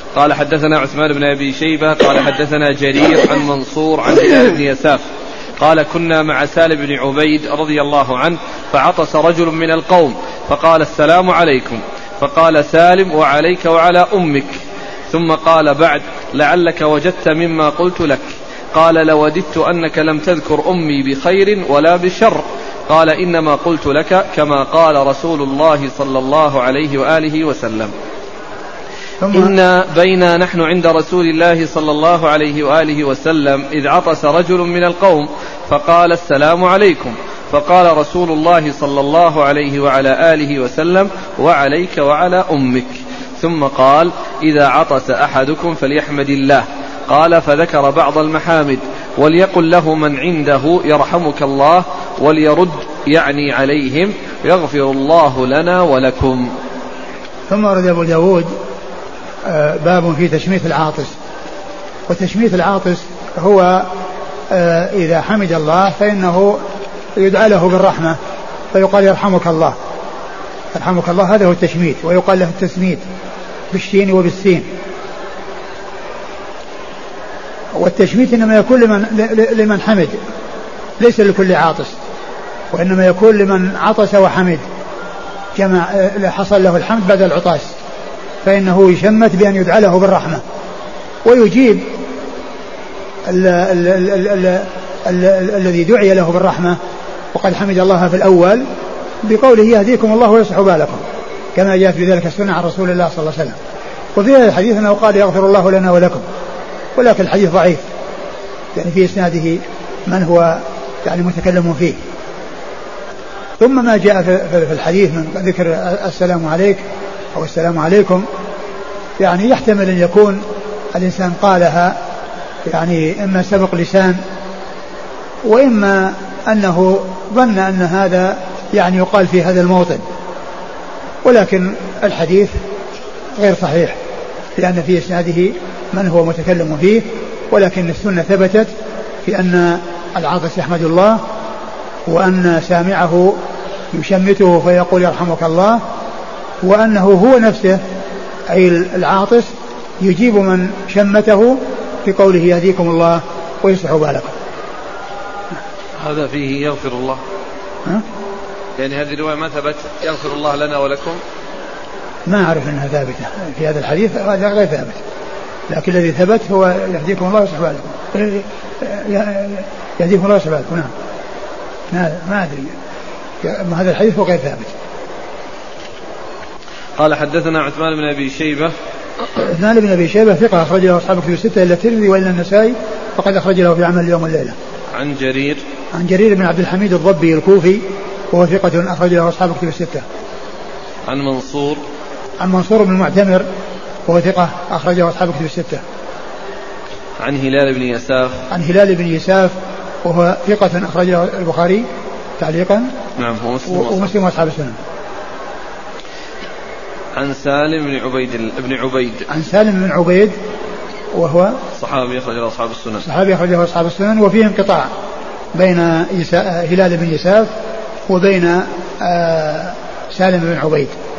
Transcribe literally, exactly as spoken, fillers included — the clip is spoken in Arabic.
قال حدثنا عثمان بن أبي شيبة قال حدثنا جرير عن منصور عن هلال بن يساف قال كنا مع سالم بن عبيد رضي الله عنه فعطس رجل من القوم فقال السلام عليكم، فقال سالم وعليك وعلى أمك، ثم قال بعد لعلك وجدت مما قلت لك، قال لوددت أنك لم تذكر أمي بخير ولا بشر، قال إنما قلت لك كما قال رسول الله صلى الله عليه وآله وسلم إن بينا نحن عند رسول الله صلى الله عليه وآله وسلم إذ عطس رجل من القوم فقال السلام عليكم، فقال رسول الله صلى الله عليه وعلى آله وسلم وعليك وعلى أمك، ثم قال إذا عطس أحدكم فليحمد الله، قال فذكر بعض المحامد وليقل له من عنده يرحمك الله وليرد يعني عليهم يغفر الله لنا ولكم. ثم ورد أبو داود باب في تشميت العاطس. وتشميت العاطس هو إذا حمد الله فإنه يدعى له بالرحمة فيقال يرحمك الله، يرحمك الله، هذا هو التشميت، ويقال له التسميت بالشين وبالسين. والتشميت إنما يكون لمن, لمن حمد، ليس لكل عاطس، وإنما يكون لمن عطس وحمد كما حصل له الحمد بعد العطاس، فإنه يشمت بأن يدعى له بالرحمة ويجيب الذي دعي له بالرحمة وقد حمد الله في الأول بقوله يهديكم الله ويصلح بالكم، كما جاءت بذلك السنة عن رسول الله صلى الله عليه وسلم. وفي هذا الحديث أنه قال يغفر الله لنا ولكم، ولكن الحديث ضعيف، يعني في إسناده من هو يعني متكلم فيه. ثم ما جاء في الحديث من ذكر السلام عليك أو السلام عليكم، يعني يحتمل أن يكون الإنسان قالها يعني إما سبق لسان، وإما أنه ظن أن هذا يعني يقال في هذا الموطن، ولكن الحديث غير صحيح لأن في إسناده من هو متكلم فيه، ولكن السنة ثبتت في أن العاطس يحمد الله، وأن سامعه يشمته فيقول يرحمك الله، وأنه هو نفسه أي العاطس يجيب من شمته في قوله يهديكم الله ويصلح بالكم. هذا فيه يغفر الله، ها؟ يعني هذه الرواية ما ثبت يغفر الله لنا ولكم، ما أعرف أنها ثابتة في هذا الحديث، هذا غير ثابت، لكن الذي ثبت هو يهديكم الله ويصلح بالكم، يهديكم الله ويصلح بالكم. نعم ما أدري، هذا الحديث هو غير ثابت. قال حدثنا عثمان بن أبي شيبة. عثمان بن أبي شيبة ثقة أخرج له أصحاب كتب الستة إلا الترمذي وإلا النسائي، فقد أخرج له في عمل اليوم والليلة. عن جرير عن جرير بن عبد الحميد الضبي الكوفي وهو ثقة أخرج له أصحاب كتب الستة. عن منصور عن منصور بن المعتمر وهو ثقة أخرج له أصحاب كتب الستة. عن هلال بن يساف عن هلال بن يساف وهو ثقة أخرج له البخاري تعليقا، نعم، ومسلم وأصحاب السنن. عن سالم بن عبيد بن عبيد عن سالم بن عبيد وهو صحابي أخرج له أصحاب السنن صحابي أخرج له أصحاب السنن، وفيه انقطاع بين هلال بن يساف وبين آه سالم بن عبيد.